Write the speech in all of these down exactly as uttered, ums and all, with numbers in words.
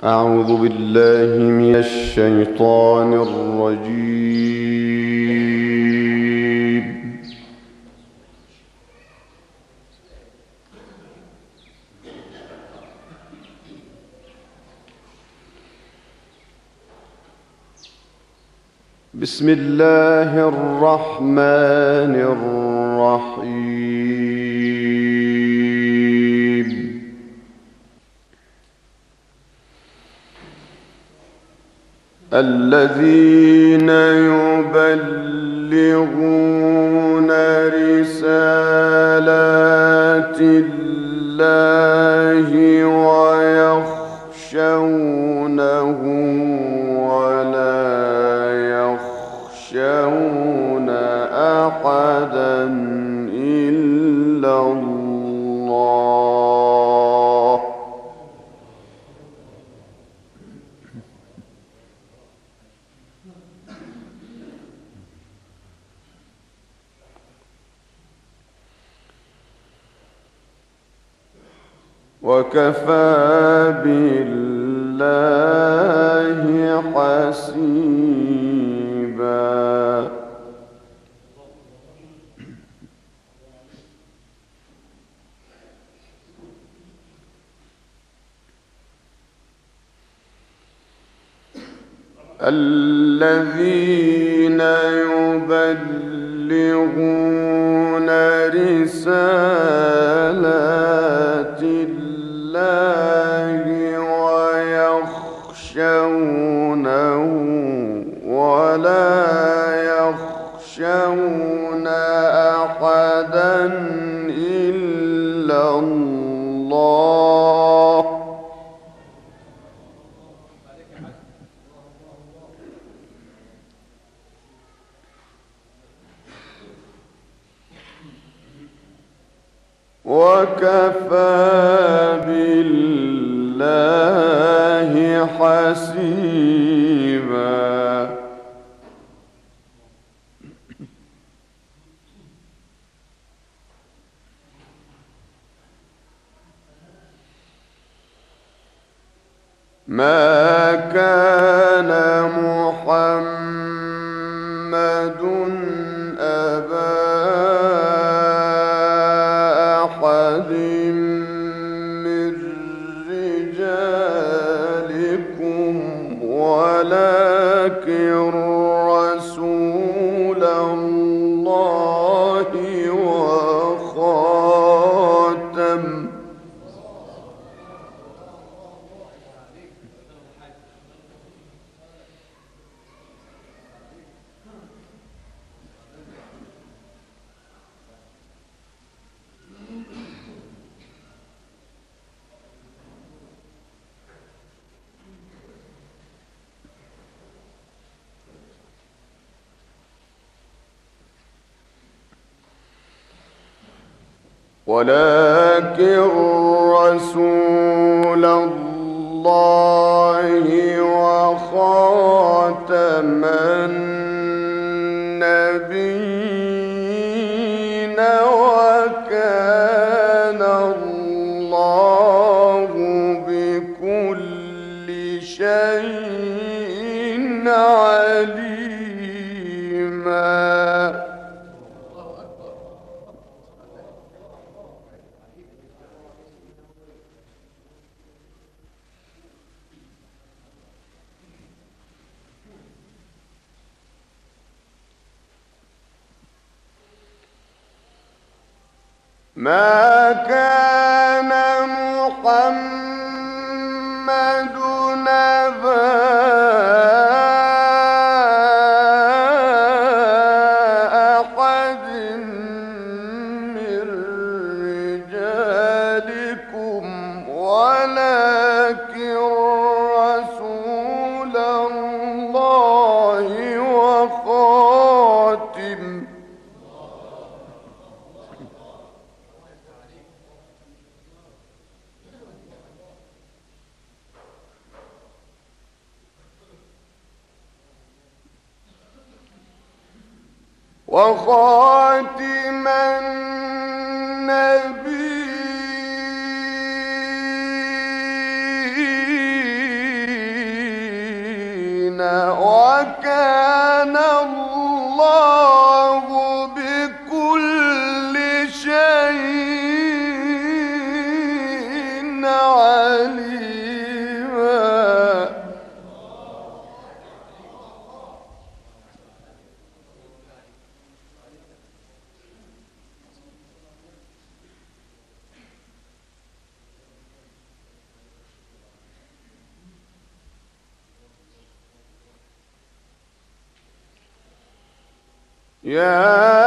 أعوذ بالله من الشيطان الرجيم. بسم الله الرحمن الرحيم. الذين يبلغون رسالات الله ويخشونه ولا يخشون أحدا إلا الله. وكفى بالله حسيبا. الذين يبلغون رسالات الله ويخشونه ولا يخشون أحدا إلا الله. وكفى بالله حسيبا. ما كان محمد أبا أحد من رجالكم ولكن رسول الله وخاتم ولكن رسول الله وخاتم النبيين وكان الله بكل شيء عليما. ما كان محمد أبا أحد من رجالكم ولكن رسول الله وخاتم وخاتم النبيين وكان الله بكل شيء عليما. يا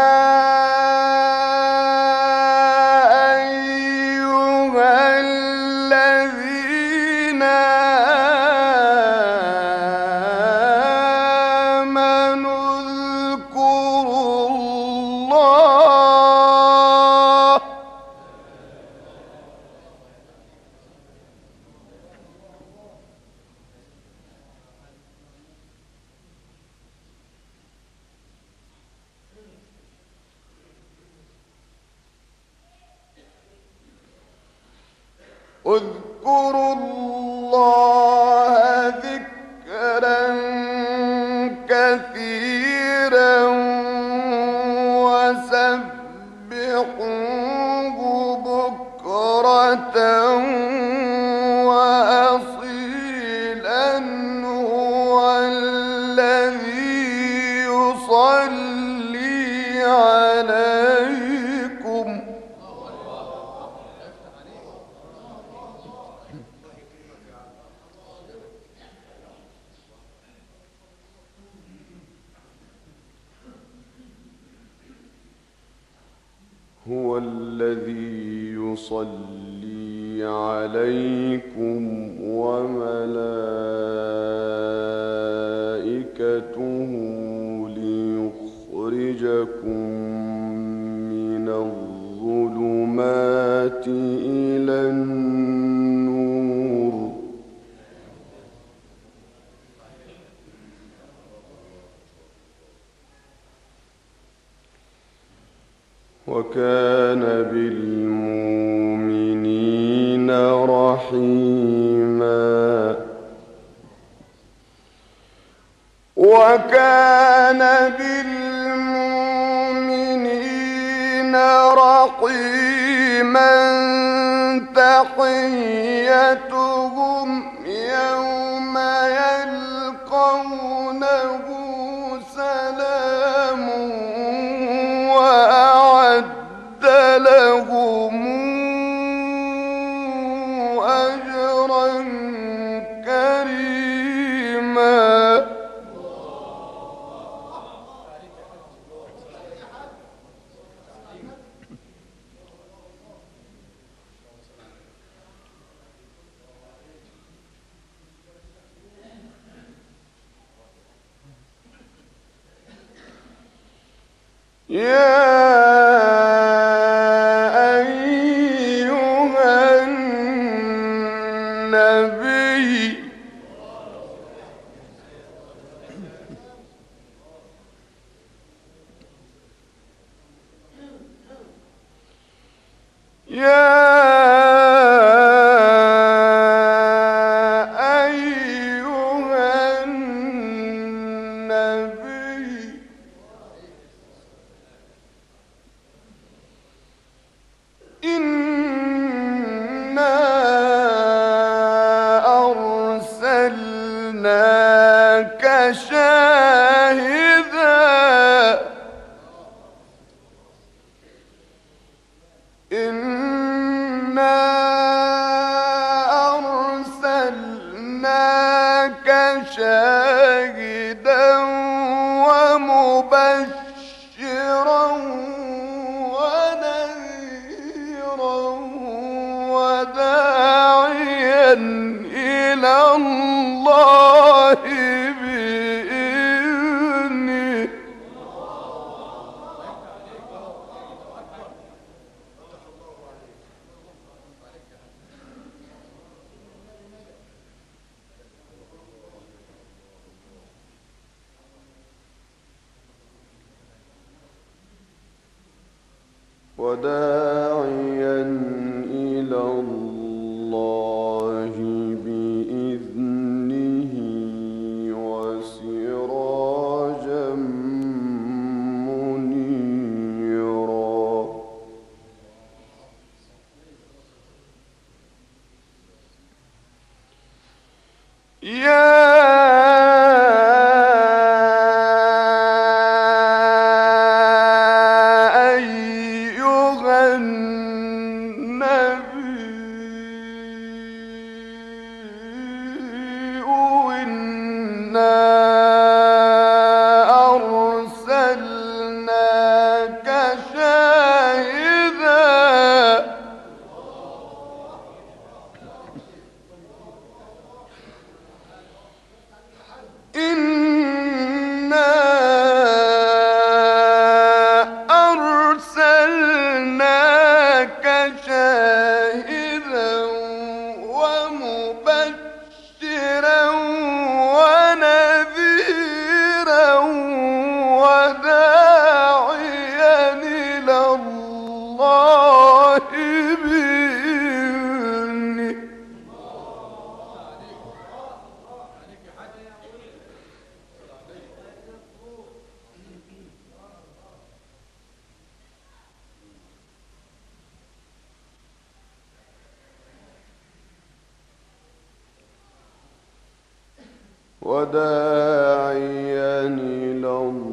أيها الذين آمنوا اذكروا الله اذكروا الله ذكرا كثيرا وسبحوه بكرة وأصيلا. هو الذي يصلي عليكم هو الذي يصلي عليكم وملائكته ليخرجكم من الظلمات إلى النور. وكان بالمؤمنين رحيما. وكان بالمؤمنين رحيما. تحيتهم يوم يلقونه سلام وأعد لهم أجرا كريما. يا أيها النبي يا أيها النبي إنا أرسلناك شاهدا إنا أرسلناك شاهدا ومبشرا ونذيرا وداعيا إلى الله بإذنه. وداعيا إلى الله بإذنه أيها النبي إنا أرسلناك شاهدا إنا أرسلناك شاهدا ومبشرا ونذيرا وداعيا إلى الله بإذنه وداعيا إلى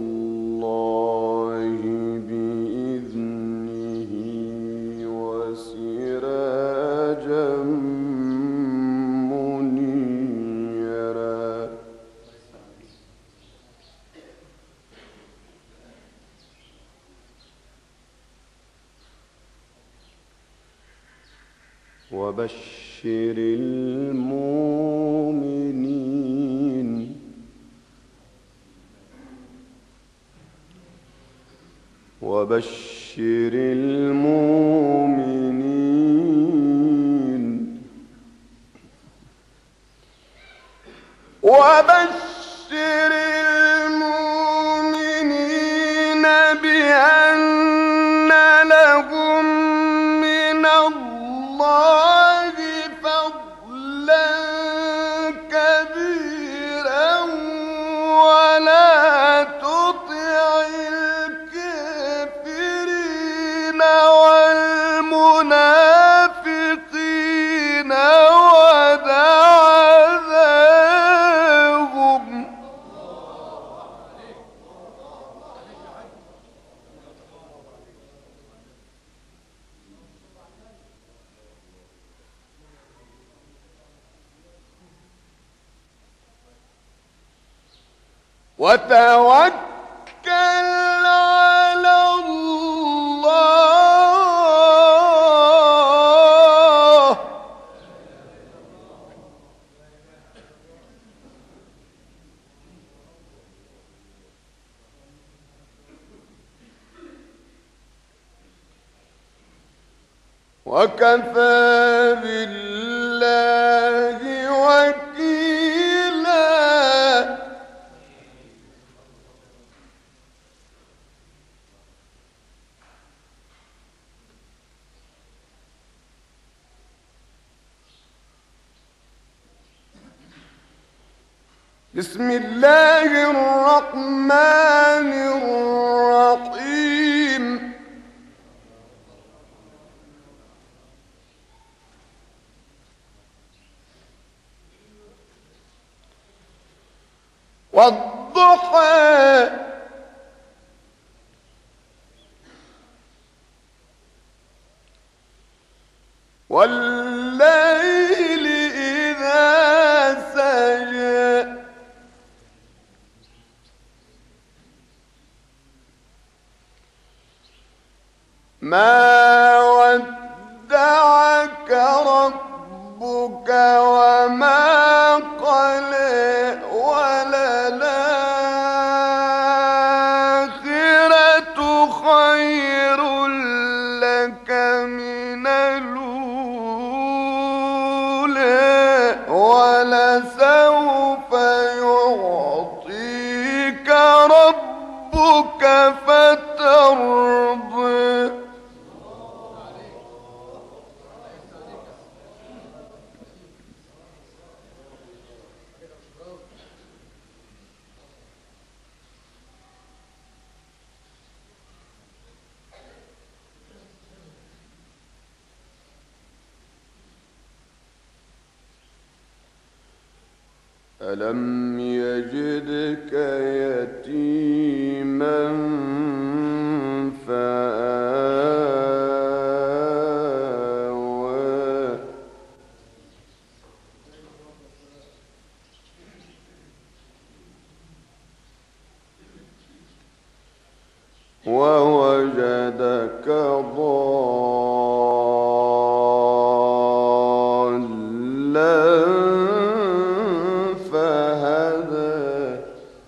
الله بإذنه وسراجا منيرا وبشر المؤمنين وبشر المؤمنين وبشر المؤمنين بأن لهم من الله فضلا كبيرا ولا تطع الكافرين والمنافقين ودعاهم وتوكل على الله وكفى بالله وكيلا بسم الله الرحمن الرحيم والضحى والليل إذا سجى ما ودعك ربك وما قلى وللآخرة خير لك من الأولى ولسوف يعطيك ربك فترضى ألم يجدك يتيما فآوى ووجدك ضالا فهدى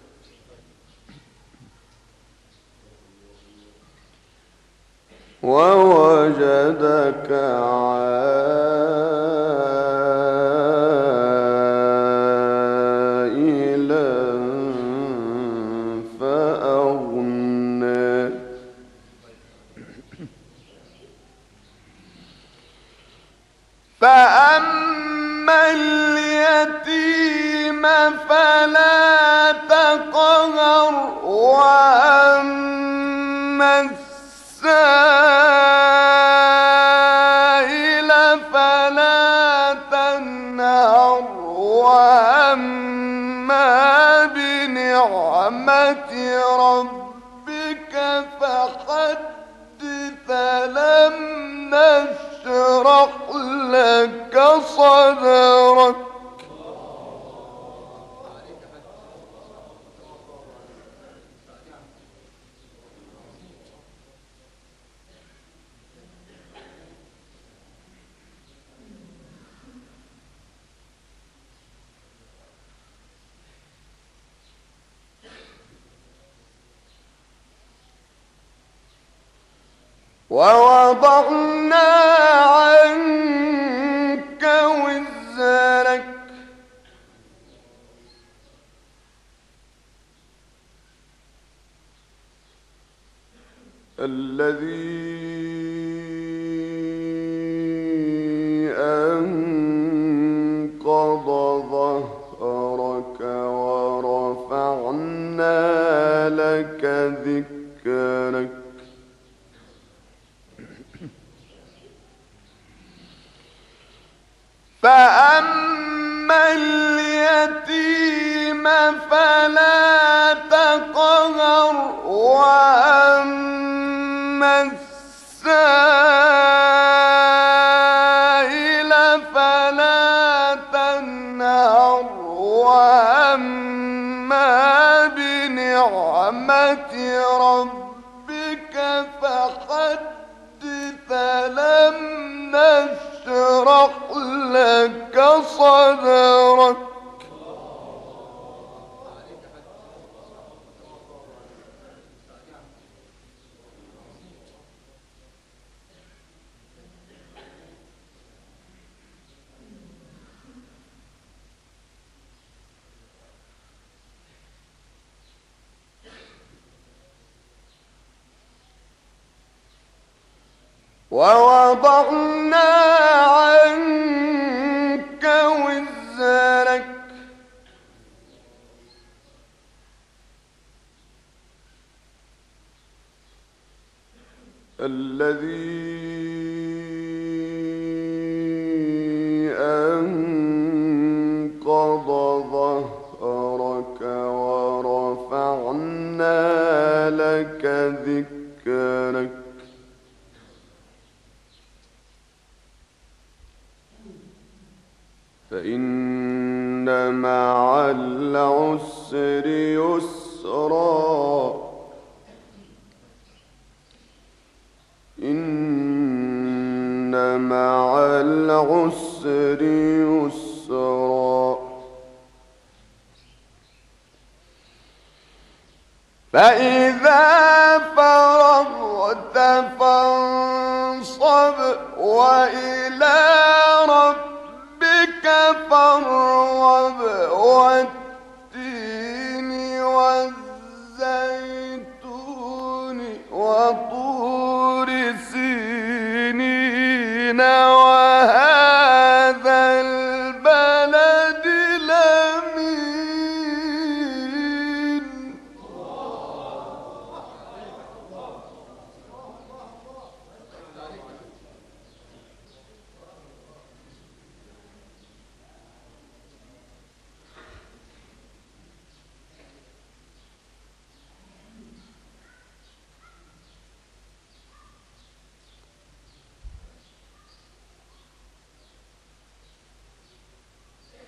ووجدك عائلا فأغنى فأما اليتيم فلا تقهر وأما السائل فلا تنهر وأما بنعمة ربك فحدث ألم نشرح لك صدرك ووضعنا عنك وزرك الذي أنقض ظهرك ورفعنا لك ذكرك فأما اليتيم فلا تقهر وأما السائل فلا تنهر وأما بنعمة ربك فحدث ألم نشرح لك صدرك ووضعنا عنك وزرك الذي أنقض ظهرك ورفعنا لك ذكرك فإن مع العسر يسرا إن مع العسر يسرا فإذا فرغت فانصب وإلى ربك فارغب والتين والزيتون وطور سينين وهذا البلد الأمين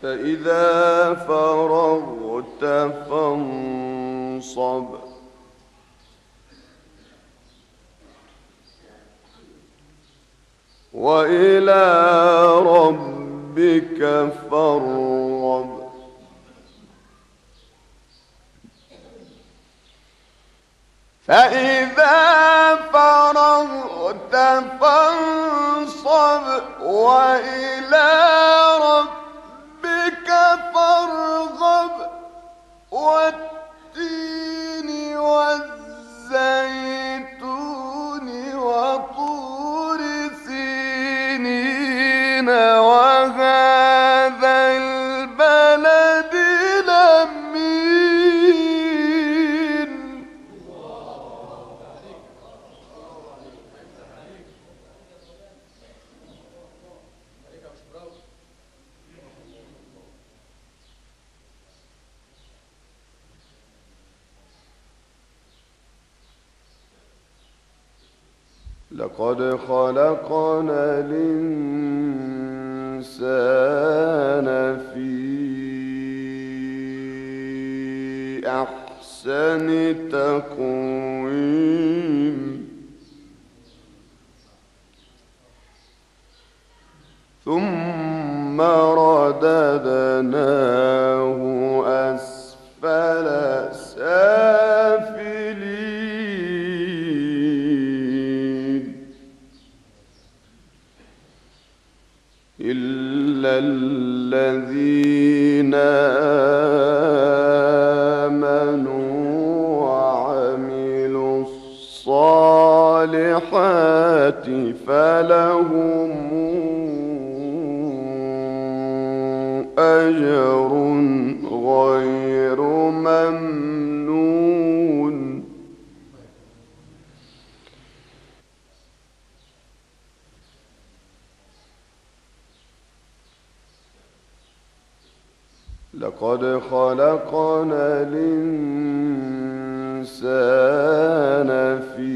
فإذا فرغت فانصب وإلى ربك فارغب فإذا فرغت فانصب وإلى ربك فارغب والتين والزيتون وطور سينين وهذا البلد الأمين. لقد خلقنا الإنسان في أحسن تقويم ثم رددناه أسفل سافلين إلا الذين آمنوا وعملوا الصالحات فلهم أجر غير ممنون. لقد خلقنا الإنسان في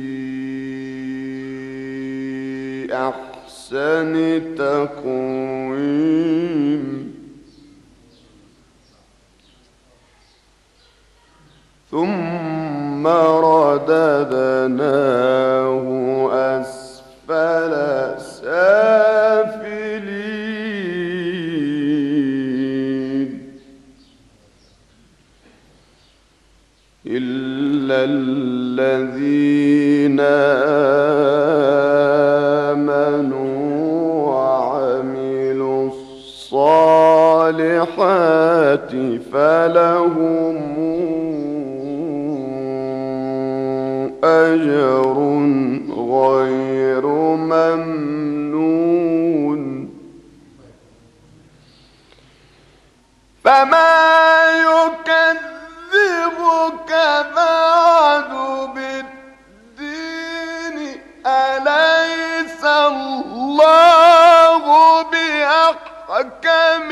أحسن تقويم ثم رددناه أسفل سافلين إلا الذين آمنوا وعملوا الصالحات فلهم أجر غير ممنون. فما يكذبك بعد بالدين أليس الله بأحكم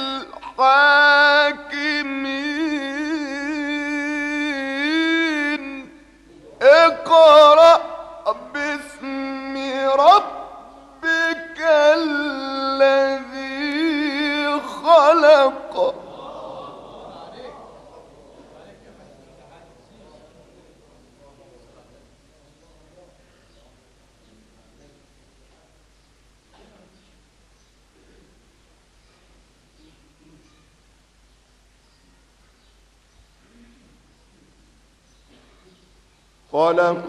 الحاكمين. اقرأ باسم ربك الذي خلق. خلق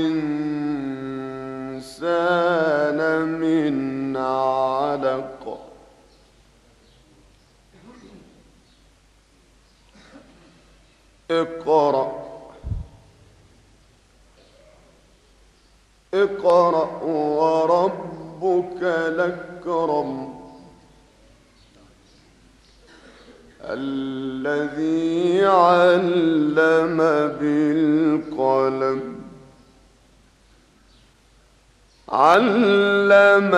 الإنسان من علق اقرأ اقرأ وربك الأكرم الذي علم بالقلم علم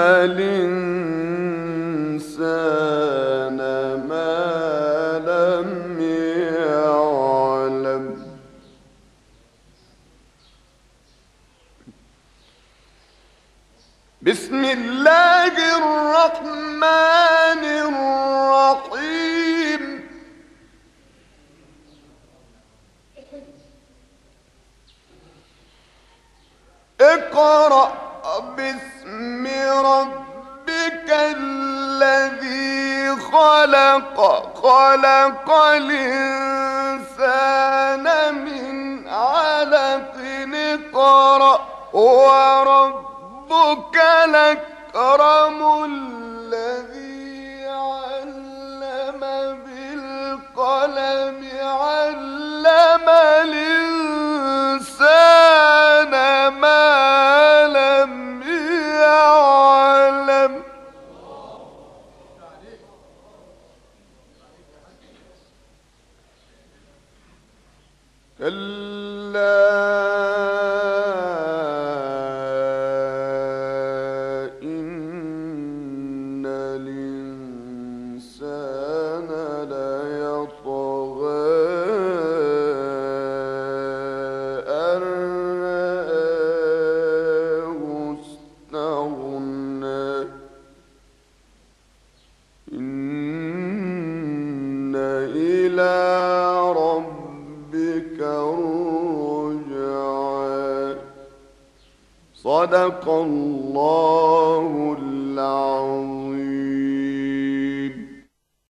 الإنسان ما لم يعلم. بسم الله الرحمن الرحيم. اقرأ باسم ربك الذي خلق خلق الإنسان من علق اقرأ وربك الأكرم الذي علم بالقلم علم الإنسان ما لم يعلم كلا إن الإنسان ليطغى أن رآه استغنى إن إلى ربك الرجعى صدق الله العظيم.